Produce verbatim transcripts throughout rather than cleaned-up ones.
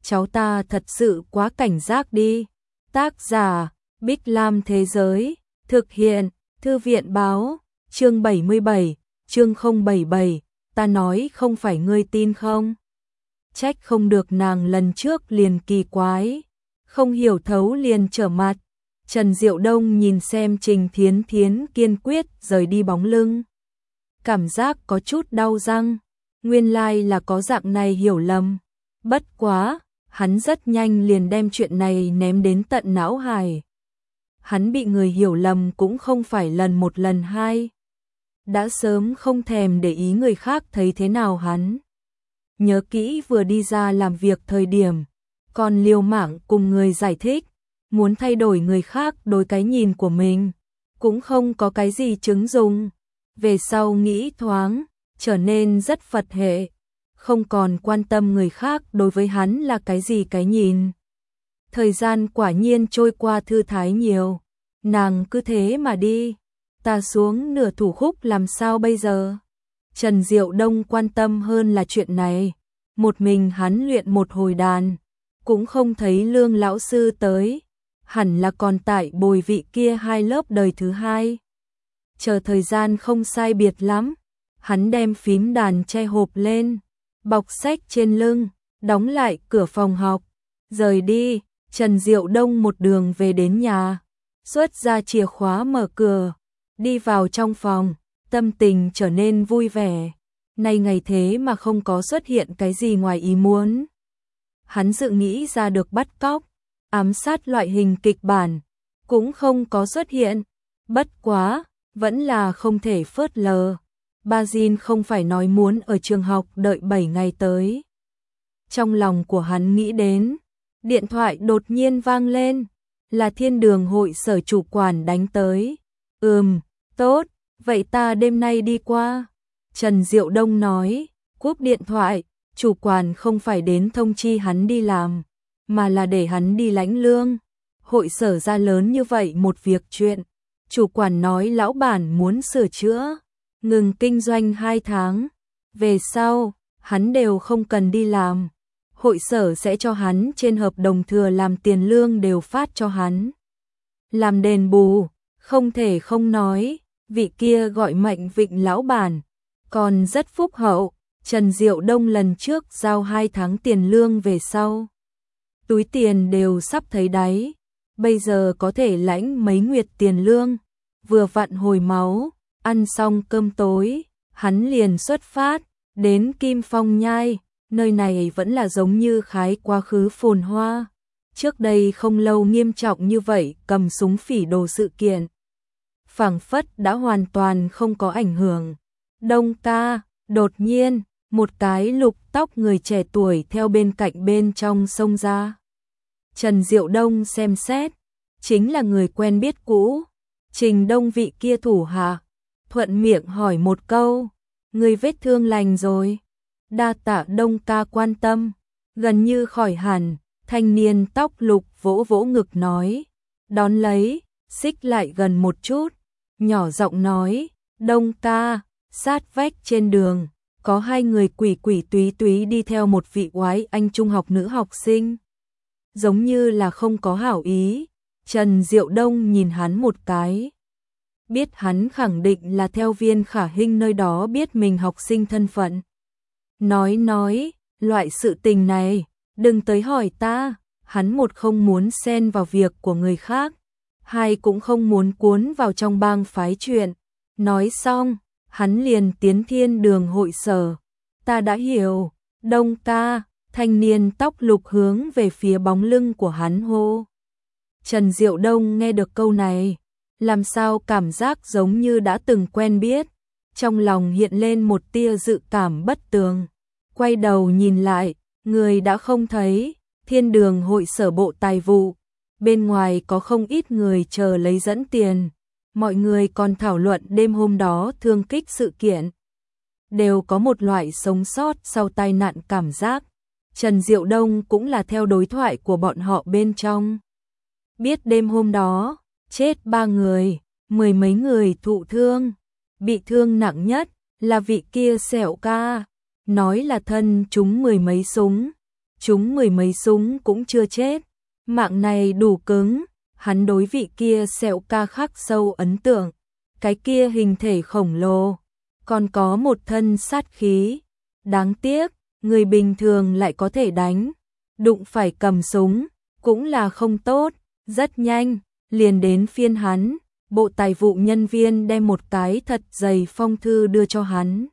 cháu ta thật sự quá cảnh giác đi. Tác giả, Bích Lam Thế Giới, thực hiện, Thư viện Báo, chương bảy mươi bảy, chương không bảy bảy, ta nói không phải ngươi tin không? Trách không được nàng lần trước liền kỳ quái, không hiểu thấu liền trở mặt. Trần Diệu Đông nhìn xem Trình Thiến Thiến kiên quyết rời đi bóng lưng. Cảm giác có chút đau răng, nguyên lai là có dạng này hiểu lầm. Bất quá, hắn rất nhanh liền đem chuyện này ném đến tận não hải. Hắn bị người hiểu lầm cũng không phải lần một lần hai. Đã sớm không thèm để ý người khác thấy thế nào hắn. Nhớ kỹ vừa đi ra làm việc thời điểm, còn liều mạng cùng người giải thích, muốn thay đổi người khác đối cái nhìn của mình, cũng không có cái gì chứng dùng. Về sau nghĩ thoáng, trở nên rất Phật hệ, không còn quan tâm người khác đối với hắn là cái gì cái nhìn. Thời gian quả nhiên trôi qua thư thái nhiều, nàng cứ thế mà đi, ta xuống nửa thủ khúc làm sao bây giờ? Trần Diệu Đông quan tâm hơn là chuyện này, một mình hắn luyện một hồi đàn, cũng không thấy Lương lão sư tới, hẳn là còn tại bồi vị kia hai lớp đời thứ hai. Chờ thời gian không sai biệt lắm, hắn đem phím đàn che hộp lên, bọc sách trên lưng, đóng lại cửa phòng học, rời đi. Trần Diệu Đông một đường về đến nhà, xuất ra chìa khóa mở cửa, đi vào trong phòng, tâm tình trở nên vui vẻ. Nay ngày thế mà không có xuất hiện cái gì ngoài ý muốn. Hắn dự nghĩ ra được bắt cóc, ám sát loại hình kịch bản, cũng không có xuất hiện. Bất quá, vẫn là không thể phớt lờ. Ba Jin không phải nói muốn ở trường học đợi bảy ngày tới. Trong lòng của hắn nghĩ đến, điện thoại đột nhiên vang lên, là Thiên Đường hội sở chủ quản đánh tới. Ừm, tốt, vậy ta đêm nay đi qua. Trần Diệu Đông nói, cúp điện thoại, chủ quản không phải đến thông chi hắn đi làm, mà là để hắn đi lãnh lương. Hội sở ra lớn như vậy một việc chuyện, chủ quản nói lão bản muốn sửa chữa, ngừng kinh doanh hai tháng, về sau, hắn đều không cần đi làm. Hội sở sẽ cho hắn trên hợp đồng thừa làm tiền lương đều phát cho hắn. Làm đền bù, không thể không nói, vị kia gọi Mạnh Vịnh lão bản, còn rất phúc hậu. Trần Diệu Đông lần trước giao hai tháng tiền lương về sau, túi tiền đều sắp thấy đáy, bây giờ có thể lãnh mấy nguyệt tiền lương, vừa vặn hồi máu. Ăn xong cơm tối, hắn liền xuất phát, đến Kim Phong Nhai, nơi này vẫn là giống như khái quá khứ phồn hoa. Trước đây không lâu nghiêm trọng như vậy cầm súng phỉ đồ sự kiện, phảng phất đã hoàn toàn không có ảnh hưởng. Đông ca, đột nhiên, một cái lục tóc người trẻ tuổi theo bên cạnh bên trong xông ra. Trần Diệu Đông xem xét, chính là người quen biết cũ, Trình Đông vị kia thủ hạ. Thuận miệng hỏi một câu, người vết thương lành rồi? Đa tạ Đông ca quan tâm, gần như khỏi hẳn. Thanh niên tóc lục vỗ vỗ ngực nói, đón lấy, xích lại gần một chút, nhỏ giọng nói, Đông ca, sát vách trên đường, có hai người quỷ quỷ túy túy đi theo một vị oái anh trung học nữ học sinh. Giống như là không có hảo ý. Trần Diệu Đông nhìn hắn một cái, biết hắn khẳng định là theo Viên Khả Hinh nơi đó biết mình học sinh thân phận. Nói nói, loại sự tình này, đừng tới hỏi ta. Hắn một không muốn xen vào việc của người khác, hai cũng không muốn cuốn vào trong bang phái chuyện. Nói xong, hắn liền tiến Thiên Đường hội sở. Ta đã hiểu, Đông ca. Thanh niên tóc lục hướng về phía bóng lưng của hắn hô. Trần Diệu Đông nghe được câu này, làm sao cảm giác giống như đã từng quen biết, trong lòng hiện lên một tia dự cảm bất tường. Quay đầu nhìn lại, người đã không thấy. Thiên Đường hội sở bộ tài vụ, bên ngoài có không ít người chờ lấy dẫn tiền, mọi người còn thảo luận đêm hôm đó thương kích sự kiện, đều có một loại sống sót sau tai nạn cảm giác. Trần Diệu Đông cũng là theo đối thoại của bọn họ bên trong, biết đêm hôm đó chết ba người, mười mấy người thụ thương, bị thương nặng nhất là vị kia Sẹo ca, nói là thân trúng mười mấy súng. chúng mười mấy súng cũng chưa chết. Mạng này đủ cứng, hắn đối vị kia sẹo ca khắc sâu ấn tượng. Cái kia hình thể khổng lồ, còn có một thân sát khí. Đáng tiếc, người bình thường lại có thể đánh. Đụng phải cầm súng, cũng là không tốt. Rất nhanh, liền đến phiên hắn. Bộ tài vụ nhân viên đem một cái thật dày phong thư đưa cho hắn.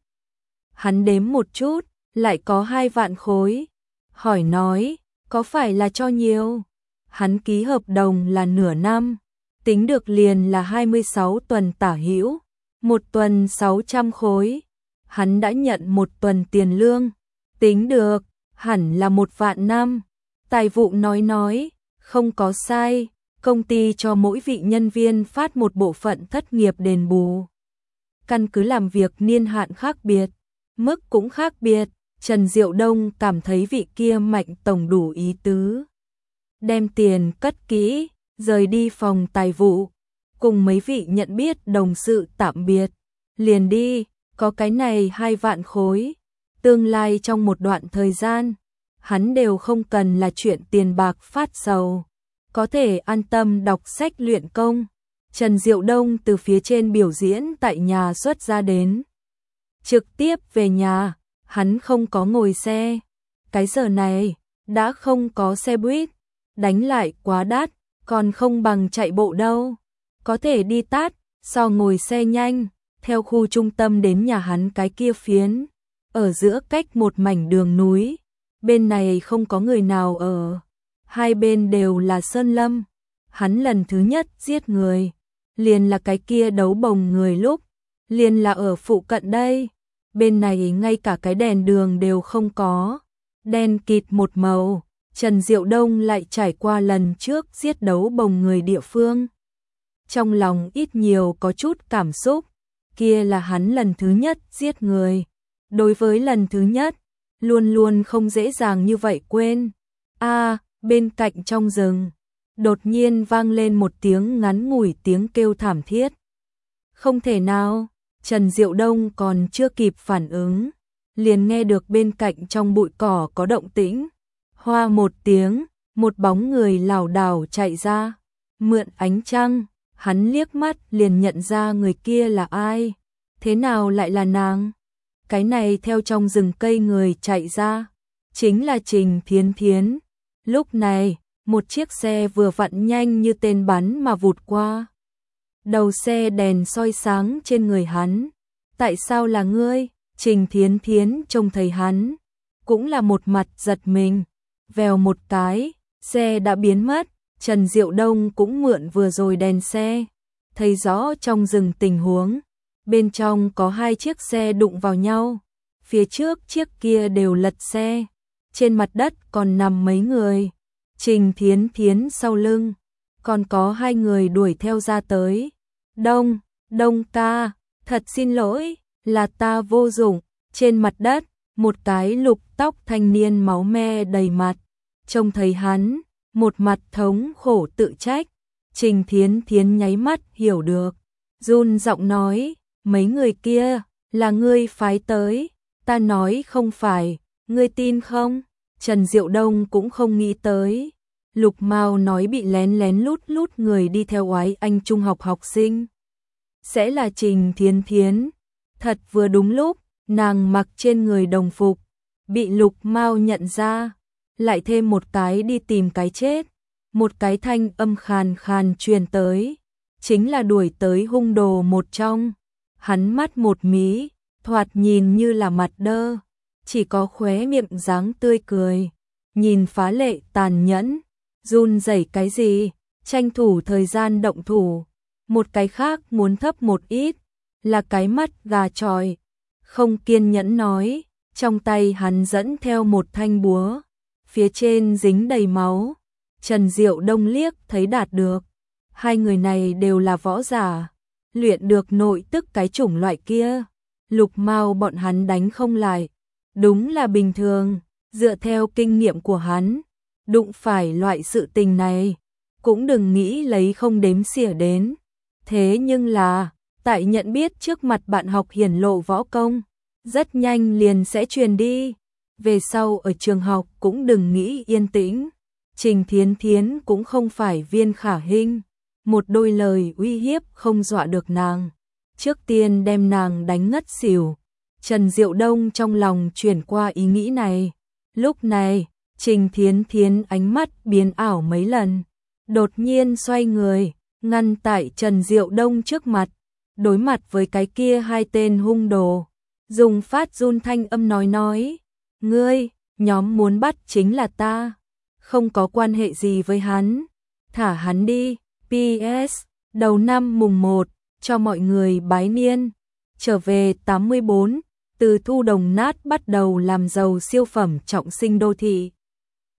Hắn đếm một chút, lại có hai vạn khối. Hỏi nói, có phải là cho nhiều? Hắn ký hợp đồng là nửa năm, tính được liền là hai mươi sáu tuần tả hữu, một tuần sáu trăm khối. Hắn đã nhận một tuần tiền lương, tính được, hẳn là một vạn năm. Tài vụ nói nói, không có sai, công ty cho mỗi vị nhân viên phát một bộ phận thất nghiệp đền bù. Căn cứ làm việc niên hạn khác biệt, mức cũng khác biệt. Trần Diệu Đông cảm thấy vị kia Mạnh tổng đủ ý tứ. Đem tiền cất kỹ, rời đi phòng tài vụ, cùng mấy vị nhận biết đồng sự tạm biệt. Liền đi, có cái này hai vạn khối. Tương lai trong một đoạn thời gian, hắn đều không cần là chuyện tiền bạc phát sầu. Có thể an tâm đọc sách luyện công. Trần Diệu Đông từ phía trên biểu diễn tại nhà xuất ra đến. Trực tiếp về nhà, hắn không có ngồi xe. Cái giờ này, đã không có xe buýt. Đánh lại quá đắt, còn không bằng chạy bộ đâu. Có thể đi tát, so ngồi xe nhanh, theo khu trung tâm đến nhà hắn cái kia phiến. Ở giữa cách một mảnh đường núi. Bên này không có người nào ở. Hai bên đều là sơn lâm. Hắn lần thứ nhất giết người. Liền là cái kia đấu bồng người lúc. Liền là ở phụ cận đây. Bên này ngay cả cái đèn đường đều không có. Đen kịt một màu. Trần Diệu Đông lại trải qua lần trước giết đấu bồng người địa phương. Trong lòng ít nhiều có chút cảm xúc. Kia là hắn lần thứ nhất giết người. Đối với lần thứ nhất, luôn luôn không dễ dàng như vậy quên. A, bên cạnh trong rừng, đột nhiên vang lên một tiếng ngắn ngủi tiếng kêu thảm thiết. Không thể nào, Trần Diệu Đông còn chưa kịp phản ứng, liền nghe được bên cạnh trong bụi cỏ có động tĩnh. Hoa một tiếng, một bóng người lảo đảo chạy ra, mượn ánh trăng, hắn liếc mắt liền nhận ra người kia là ai. Thế nào lại là nàng? Cái này theo trong rừng cây người chạy ra, chính là Trình Thiến Thiến. Lúc này, một chiếc xe vừa vặn nhanh như tên bắn mà vụt qua. Đầu xe đèn soi sáng trên người hắn. Tại sao là ngươi? Trình Thiến Thiến trông thấy hắn, cũng là một mặt giật mình. Vèo một cái, xe đã biến mất. Trần Diệu Đông cũng mượn vừa rồi đèn xe, thấy rõ trong rừng tình huống. Bên trong có hai chiếc xe đụng vào nhau, phía trước chiếc kia đều lật xe, trên mặt đất còn nằm mấy người. Trình Thiến Thiến sau lưng, còn có hai người đuổi theo ra tới. Đông, Đông ca, thật xin lỗi, là ta vô dụng. Trên mặt đất, một cái lục tóc thanh niên máu me đầy mặt, trông thấy hắn, một mặt thống khổ tự trách. Trình Thiến Thiến nháy mắt hiểu được, run giọng nói, mấy người kia, là ngươi phái tới, ta nói không phải, ngươi tin không? Trần Diệu Đông cũng không nghĩ tới, Lục Mao nói bị lén lén lút lút người đi theo oái anh trung học học sinh. Sẽ là Trình Thiến Thiến, thật vừa đúng lúc, nàng mặc trên người đồng phục, bị Lục Mao nhận ra, lại thêm một cái đi tìm cái chết. Một cái thanh âm khàn khàn truyền tới, chính là đuổi tới hung đồ một trong. Hắn mắt một mí, thoạt nhìn như là mặt đơ, chỉ có khóe miệng dáng tươi cười, nhìn phá lệ tàn nhẫn. Run rẩy cái gì, tranh thủ thời gian động thủ. Một cái khác muốn thấp một ít, là cái mắt gà trọi, không kiên nhẫn nói. Trong tay hắn dẫn theo một thanh búa, phía trên dính đầy máu. Trần Diệu Đông liếc thấy đạt được, hai người này đều là võ giả, luyện được nội tức cái chủng loại kia. Lục Mao bọn hắn đánh không lại, đúng là bình thường. Dựa theo kinh nghiệm của hắn, đụng phải loại sự tình này, cũng đừng nghĩ lấy không đếm xỉa đến. Thế nhưng là, tại nhận biết trước mặt bạn học hiển lộ võ công, rất nhanh liền sẽ truyền đi. về sau ở trường học cũng đừng nghĩ yên tĩnh. Trình Thiến Thiến cũng không phải Viên Khả Hinh, một đôi lời uy hiếp không dọa được nàng. Trước tiên đem nàng đánh ngất xỉu. Trần Diệu Đông trong lòng chuyển qua ý nghĩ này. Lúc này, Trình Thiến Thiến ánh mắt biến ảo mấy lần, đột nhiên xoay người, ngăn tại Trần Diệu Đông trước mặt, đối mặt với cái kia hai tên hung đồ, dùng phát run thanh âm nói nói, ngươi, nhóm muốn bắt chính là ta, không có quan hệ gì với hắn, thả hắn đi. pê ét đầu năm mùng một, cho mọi người bái niên, trở về tám mươi bốn, từ thu đồng nát bắt đầu làm giàu siêu phẩm trọng sinh đô thị.